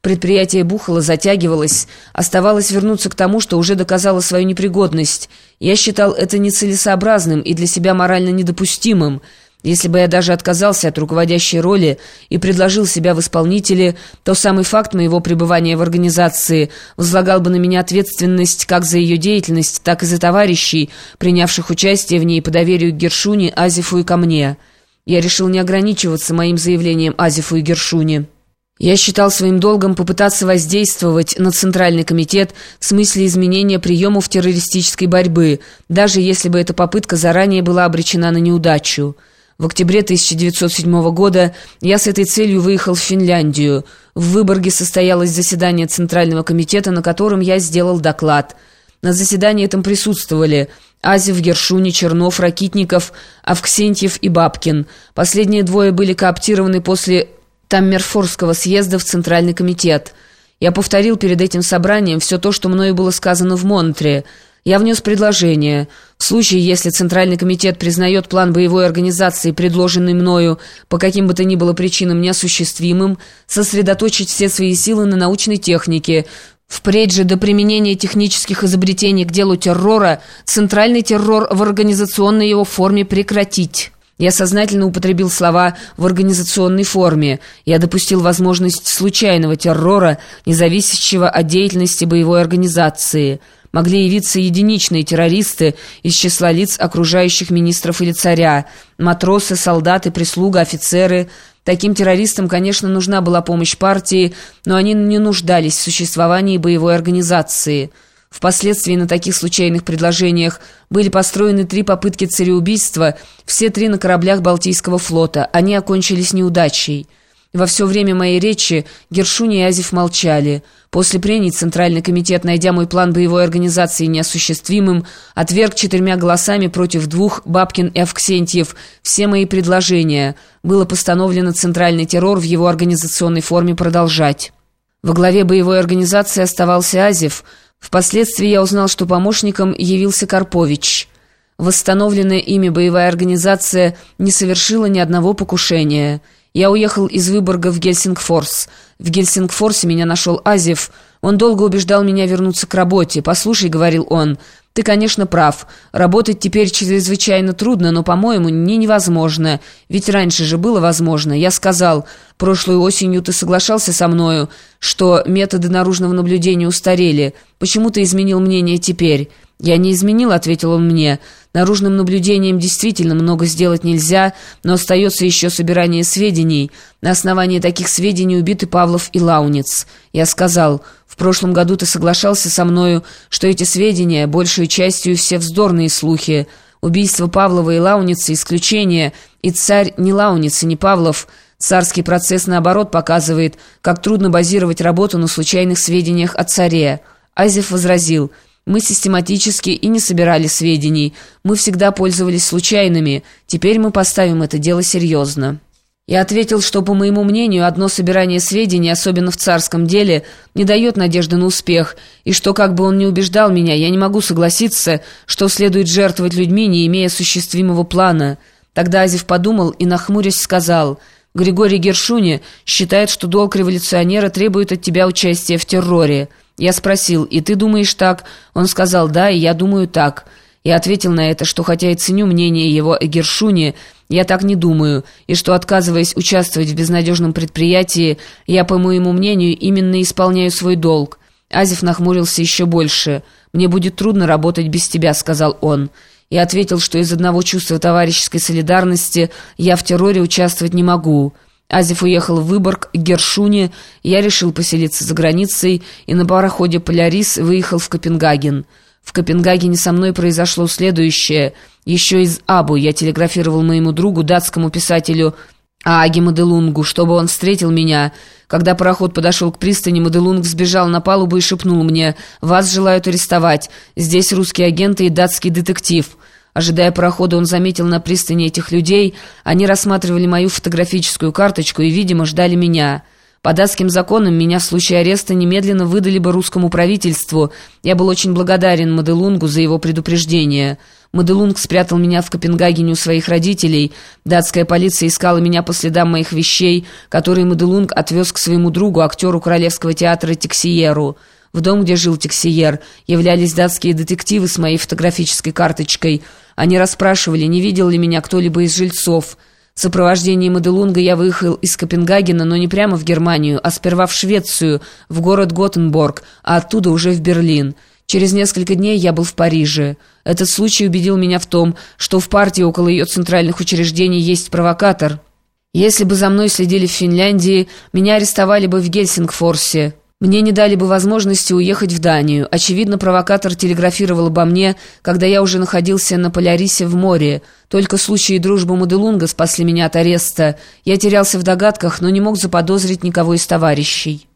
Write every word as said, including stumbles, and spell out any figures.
Предприятие бухало, затягивалось. Оставалось вернуться к тому, что уже доказало свою непригодность. Я считал это нецелесообразным и для себя морально недопустимым. Если бы я даже отказался от руководящей роли и предложил себя в исполнителе, то самый факт моего пребывания в организации возлагал бы на меня ответственность как за ее деятельность, так и за товарищей, принявших участие в ней по доверию к Гершуне, Азефу и ко мне. Я решил не ограничиваться моим заявлением Азефу и Гершуне. Я считал своим долгом попытаться воздействовать на Центральный комитет в смысле изменения приемов террористической борьбы, даже если бы эта попытка заранее была обречена на неудачу. В октябре тысяча девятьсот седьмого года я с этой целью выехал в Финляндию. В Выборге состоялось заседание Центрального комитета, на котором я сделал доклад. На заседании этом присутствовали Азев, Гершуни, Чернов, Ракитников, Авксентьев и Бабкин. Последние двое были кооптированы после Таммерфорского съезда в Центральный комитет. Я повторил перед этим собранием все то, что мною было сказано в Монтре. Я внес предложение. В случае, если Центральный комитет признает план боевой организации, предложенный мною по каким бы то ни было причинам неосуществимым, сосредоточить все свои силы на научной технике. Впредь же до применения технических изобретений к делу террора центральный террор в организационной его форме прекратить. Я сознательно употребил слова «в организационной форме». Я допустил возможность случайного террора, не зависящего от деятельности боевой организации. Могли явиться единичные террористы из числа лиц, окружающих министров или царя, матросы, солдаты, прислуга, офицеры. Таким террористам, конечно, нужна была помощь партии, но они не нуждались в существовании боевой организации. Впоследствии на таких случайных предложениях были построены три попытки цареубийства, все три на кораблях Балтийского флота. Они окончились неудачей. Во все время моей речи Гершуни и Азев молчали. После прений Центральный комитет, найдя мой план боевой организации неосуществимым, отверг четырьмя голосами против двух, Бабкин и Авксентьев, все мои предложения. Было постановлено центральный террор в его организационной форме продолжать. Во главе боевой организации оставался Азев. Впоследствии я узнал, что помощником явился Карпович. Восстановленная ими боевая организация не совершила ни одного покушения. Я уехал из Выборга в Гельсингфорс. В Гельсингфорсе меня нашел Азев. Он долго убеждал меня вернуться к работе. «Послушай», — говорил он, — «ты, конечно, прав. Работать теперь чрезвычайно трудно, но, по-моему, не невозможно. Ведь раньше же было возможно. Я сказал, прошлой осенью ты соглашался со мною, что методы наружного наблюдения устарели. Почему ты изменил мнение теперь?» «Я не изменил», — ответил он мне. «Наружным наблюдением действительно много сделать нельзя, но остается еще собирание сведений. На основании таких сведений убиты Павлов и Лауниц». Я сказал, «В прошлом году ты соглашался со мною, что эти сведения, большей частью все вздорные слухи. Убийство Павлова и Лауница — исключение, и царь не Лауниц и не Павлов. Царский процесс, наоборот, показывает, как трудно базировать работу на случайных сведениях о царе». Азев возразил, «Мы систематически и не собирали сведений. Мы всегда пользовались случайными. Теперь мы поставим это дело серьезно». Я ответил, что, по моему мнению, одно собирание сведений, особенно в царском деле, не дает надежды на успех, и что, как бы он ни убеждал меня, я не могу согласиться, что следует жертвовать людьми, не имея осуществимого плана. Тогда Азев подумал и, нахмурясь, сказал, «Григорий Гершуни считает, что долг революционера требует от тебя участия в терроре». Я спросил, «И ты думаешь так?» Он сказал, «Да, и я думаю так». Я ответил на это, что хотя и ценю мнение его о Гершуне, я так не думаю, и что, отказываясь участвовать в безнадежном предприятии, я, по моему мнению, именно исполняю свой долг. Азев нахмурился еще больше. «Мне будет трудно работать без тебя», — сказал он. Я ответил, что из одного чувства товарищеской солидарности я в терроре участвовать не могу. Азев уехал в Выборг к Гершуне, я решил поселиться за границей и на пароходе «Полярис» выехал в Копенгаген. В Копенгагене со мной произошло следующее. Еще из Абу я телеграфировал моему другу, датскому писателю Ааге Маделунгу, чтобы он встретил меня. Когда пароход подошел к пристани, Маделунг сбежал на палубу и шепнул мне: «Вас желают арестовать. Здесь русские агенты и датский детектив». Ожидая парохода, он заметил на пристани этих людей. Они рассматривали мою фотографическую карточку и, видимо, ждали меня. По датским законам меня в случае ареста немедленно выдали бы русскому правительству. Я был очень благодарен Маделунгу за его предупреждение. Маделунг спрятал меня в Копенгагене у своих родителей. Датская полиция искала меня по следам моих вещей, которые Маделунг отвез к своему другу, актеру Королевского театра Тексиеру. В дом, где жил Тексиер, являлись датские детективы с моей фотографической карточкой. Они расспрашивали, не видел ли меня кто-либо из жильцов. В сопровождении Маделунга я выехал из Копенгагена, но не прямо в Германию, а сперва в Швецию, в город Готенборг, а оттуда уже в Берлин. Через несколько дней я был в Париже. Этот случай убедил меня в том, что в партии около ее центральных учреждений есть провокатор. Если бы за мной следили в Финляндии, меня арестовали бы в Гельсингфорсе. Мне не дали бы возможности уехать в Данию. Очевидно, провокатор телеграфировал обо мне, когда я уже находился на Полярисе в море. Только случаи дружбы Маделунга спасли меня от ареста. Я терялся в догадках, но не мог заподозрить никого из товарищей.